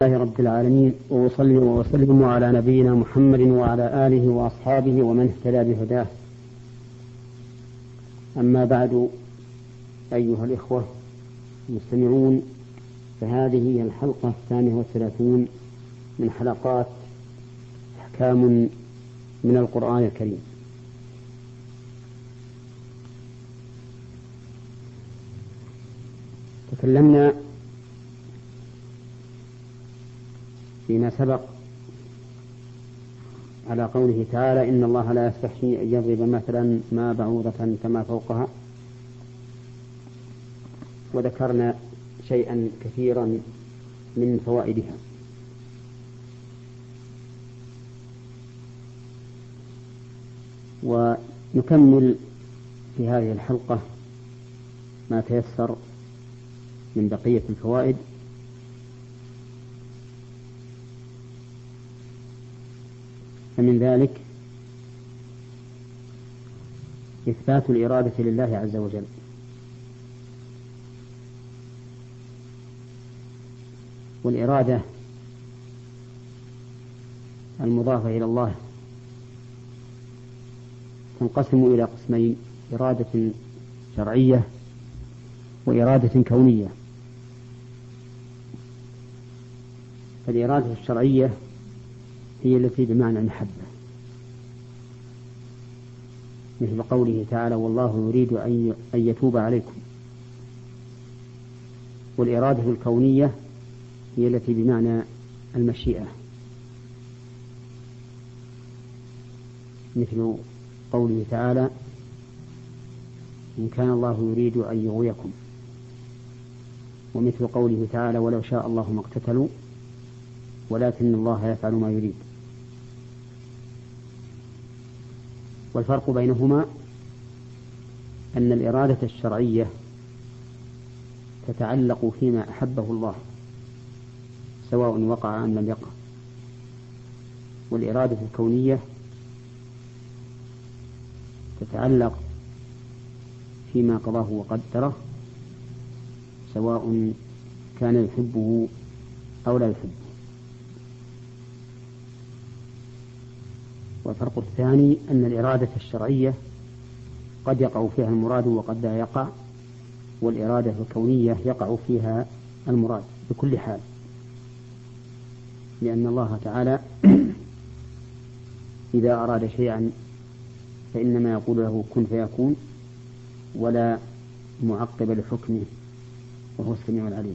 لله رب العالمين، وأصلي وأسلم على نبينا محمد وعلى آله وأصحابه ومن اهتدى بهداه. أما بعد، أيها الإخوة المستمعون، فهذه هي الحلقة 32 من حلقات أحكام من القرآن الكريم. تكلمنا فيما سبق على قوله تعالى: إن الله لا يستحيي أن يضرب مثلا ما بعوضة فما فوقها، وذكرنا شيئا كثيرا من فوائدها. ونكمل في هذه الحلقة ما تيسر من بقية الفوائد. فمن ذلك إثبات الإرادة لله عز وجل، والإرادة المضافة إلى الله تنقسم إلى قسمين: إرادة شرعية وإرادة كونية. فالإرادة الشرعية هي التي بمعنى المحبة، مثل قوله تعالى: والله يريد أن يتوب عليكم. والإرادة الكونية هي التي بمعنى المشيئة، مثل قوله تعالى: إن كان الله يريد أن يغويكم. ومثل قوله تعالى: ولو شاء الله ما اقتتلوا ولكن الله يفعل ما يريد. والفرق بينهما أن الإرادة الشرعية تتعلق فيما أحبه الله سواء وقع أم لم يقع، والإرادة الكونية تتعلق فيما قضاه وقدره سواء كان يحبه أو لا يحبه. والفرق الثاني أن الإرادة الشرعية قد يقع فيها المراد وقد لا يقع، والإرادة الكونية يقع فيها المراد بكل حال، لأن الله تعالى إذا أراد شيئا فإنما يقول له كن فيكون، ولا معقب لحكمه، وهو السميع العليم.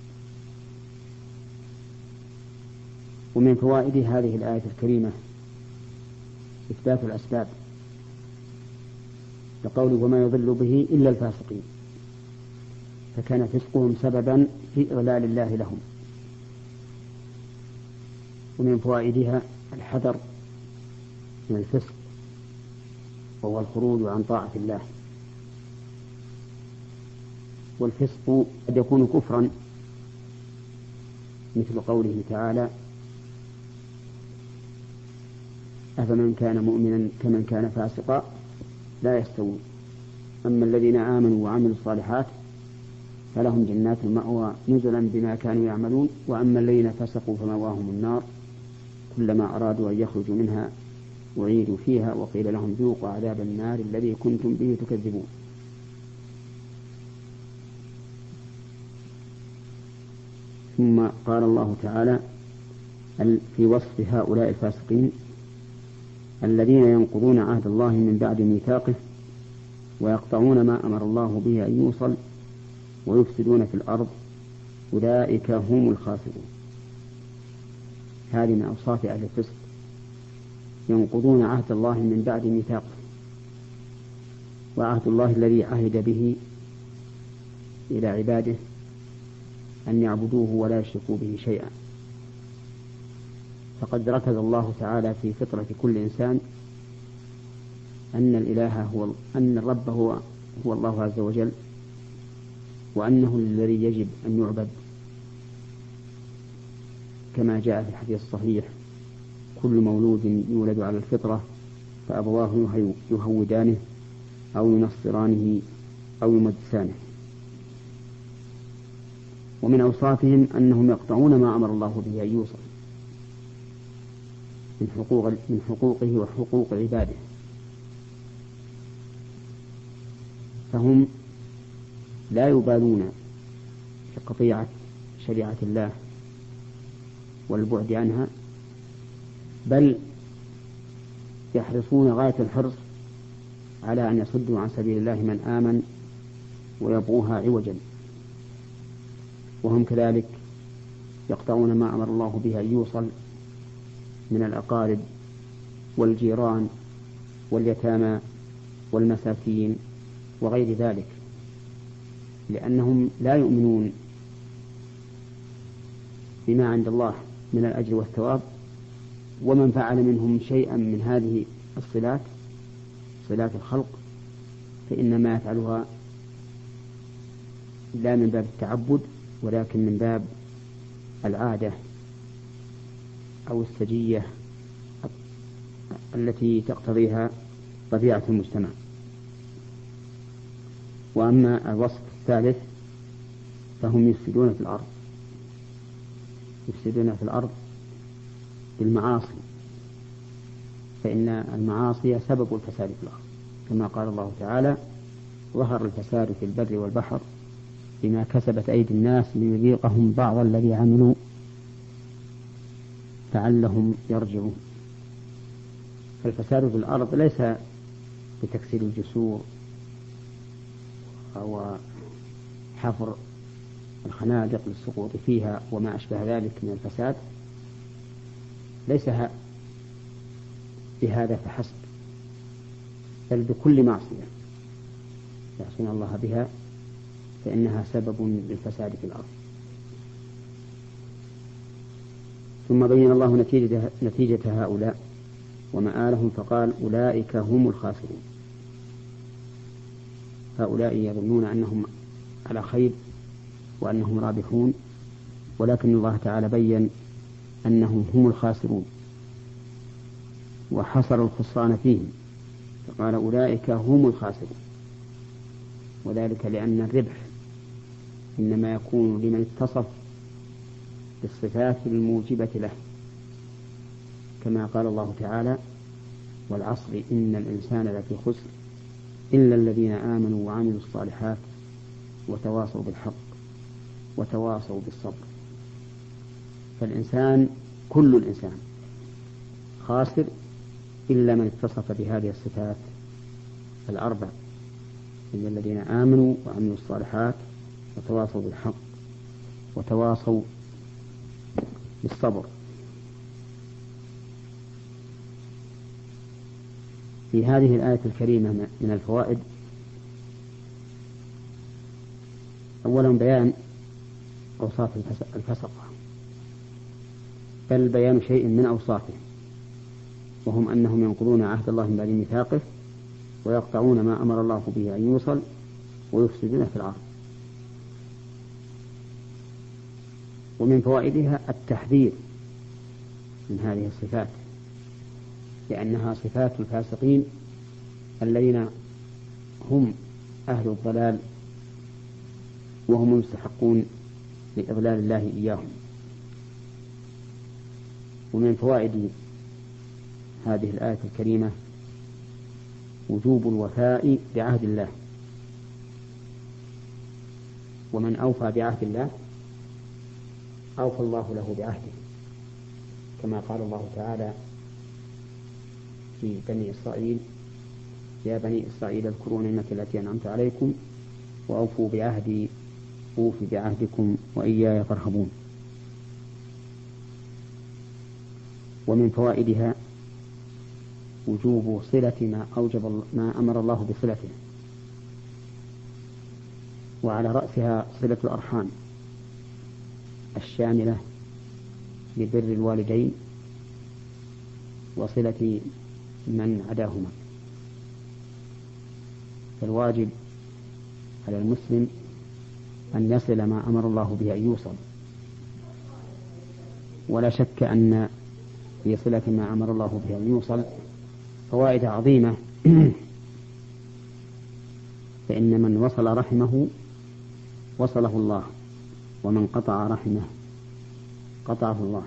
ومن فوائد هذه الآية الكريمة إثبات الأسباب، لقوله: وما يضل به إلا الفاسقين، فكان فسقهم سببا في إضلال الله لهم. ومن فوائدها الحذر من الفسق، وهو الخروج عن طاعة الله. والفسق قد يكون كفرا، مثل قوله تعالى: أفمن كان مؤمنا كمن كان فاسقا لا يستوون، أما الذين آمنوا وعملوا الصالحات فلهم جنات المأوى نزلا بما كانوا يعملون، وأما الذين فسقوا فمأواهم النار كلما أرادوا أن يخرجوا منها أعيدوا فيها وقيل لهم ذوقوا عذاب النار الذي كنتم به تكذبون. ثم قال الله تعالى في وصف هؤلاء الفاسقين: الذين ينقضون عهد الله من بعد ميثاقه ويقطعون ما أمر الله به أن يوصل ويفسدون في الأرض أولئك هم الخاسرون. هذه من أوصاف أهل الفسق: ينقضون عهد الله من بعد ميثاقه، وعهد الله الذي عهد به إلى عباده أن يعبدوه ولا يشركوا به شيئا. فقد ركز الله تعالى في فطرة كل إنسان أن الرب هو الله عز وجل، وأنه الذي يجب أن يعبد، كما جاء في الحديث الصحيح: كل مولود يولد على الفطرة فأبواه يهودانه أو ينصرانه أو يمجسانه. ومن أوصافهم أنهم يقطعون ما أمر الله به أن يوصل من حقوقه وحقوق عباده، فهم لا يبالون بقطيعة شريعة الله والبعد عنها، بل يحرصون غاية الحرص على أن يصدوا عن سبيل الله من آمن ويبغوها عوجا، وهم كذلك يقطعون ما أمر الله به أن يوصل من الأقارب والجيران واليتامى والمساكين وغير ذلك، لأنهم لا يؤمنون بما عند الله من الأجر والثواب، ومن فعل منهم شيئا من هذه الصلات صلات الخلق فإنما يفعلها لا من باب التعبد ولكن من باب العادة أو السجية التي تقتضيها طبيعة المجتمع. وأما الوصف الثالث فهم يفسدون في الأرض بالمعاصي، فإن المعاصي سبب الفساد في الأرض، كما قال الله تعالى: ظهر الفساد في البر والبحر بما كسبت أيدي الناس ليذيقهم بعض الذي عملوا لعلهم يرجعون. فالفساد في الأرض ليس بتكسير الجسور أو حفر الخنادق للسقوط فيها وما أشبه ذلك من الفساد، ليس بهذا فحسب، بل بكل معصية يعصون الله بها فإنها سبب للفساد في الأرض. ثم بين الله نتيجة هؤلاء ومآلهم فقال: أولئك هم الخاسرون. هؤلاء يظنون أنهم على خير وأنهم رابحون، ولكن الله تعالى بين أنهم هم الخاسرون وحصر الخسران فيهم، فقال: أولئك هم الخاسرون، وذلك لأن الربح إنما يكون لمن اتصف بالصفات الموجبة له، كما قال الله تعالى: والعصر إن الإنسان لفي خسر إلا الذين آمنوا وعملوا الصالحات وتواصوا بالحق وتواصوا بالصبر. فالإنسان كل الإنسان خاسر إلا من اتصف بهذه الصفات الأربع: إلا الذين آمنوا وعملوا الصالحات وتواصوا بالحق وتواصوا بالصبر. في هذه الآية الكريمة من الفوائد: أولا بيان أوصاف الفسقة، بل بيان شيء من أوصافه، وهم أنهم ينقضون عهد الله من بعد ميثاقه ويقطعون ما أمر الله به أن يوصل ويفسدون في الأرض. ومن فوائدها التحذير من هذه الصفات، لأنها صفات الفاسقين الذين هم أهل الضلال وهم المستحقون لإضلال الله إياهم. ومن فوائد هذه الآية الكريمة وجوب الوفاء بعهد الله، ومن أوفى بعهد الله أوفى الله له بعهده، كما قال الله تعالى في بني إسرائيل: يا بني إسرائيل اذكروا نعمتي التي أنعمت عليكم وأوفوا بعهدي أوف بعهدكم وإياي فارهبون. ومن فوائدها وجوب صلة ما أمر الله بصلته، وعلى رأسها صلة الأرحام الشاملة لبر الوالدين وصلة من عداهما. فالواجب على المسلم أن يصل ما أمر الله به أن يوصل، ولا شك أن في صلة ما أمر الله به أن يوصل فوائد عظيمة. فإن من وصل رحمه وصله الله، ومن قطع رحمه قطعه الله.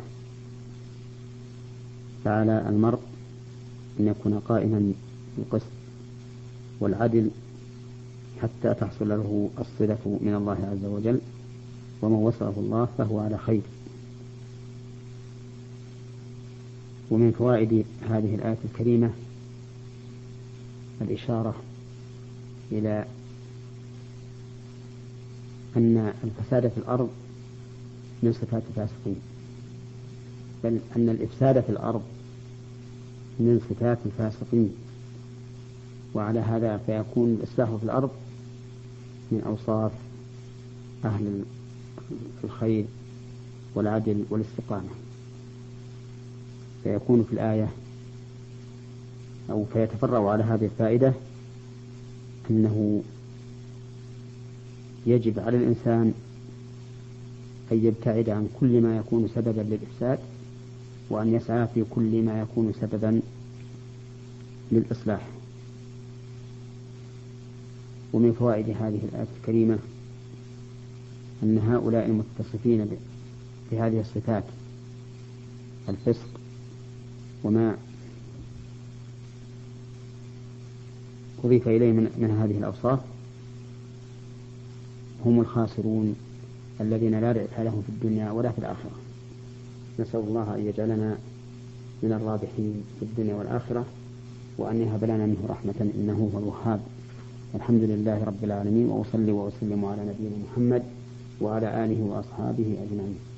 فعلى المرء أن يكون قائما بالقسط والعدل حتى تحصل له الصلة من الله عز وجل، ومن وصله الله فهو على خير. ومن فوائد هذه الآية الكريمة الإشارة إلى أن الفساد في الأرض من صفات الفاسقين، بل أن الإفساد في الأرض من صفات الفاسقين. وعلى هذا فيكون الإصلاح في الأرض من أوصاف أهل الخير والعدل والاستقامة. فيكون في الآية أو فيتفرع على هذه الفائدة أنه يجب على الإنسان أن يبتعد عن كل ما يكون سببا للإفساد، وأن يسعى في كل ما يكون سببا للإصلاح. ومن فوائد هذه الآية الكريمة أن هؤلاء المتصفين بهذه الصفات الفسق وما أضيف إليه من هذه الأوصاف هم الخاسرون الذين لا ربح لهم في الدنيا ولا في الآخرة. نسأل الله أن يجعلنا من الرابحين في الدنيا والآخرة، وأن يهب لنا منه رحمة إنه هو الوهاب. الحمد لله رب العالمين، وأصلي وأسلم على نبينا محمد وعلى آله وأصحابه أجمعين.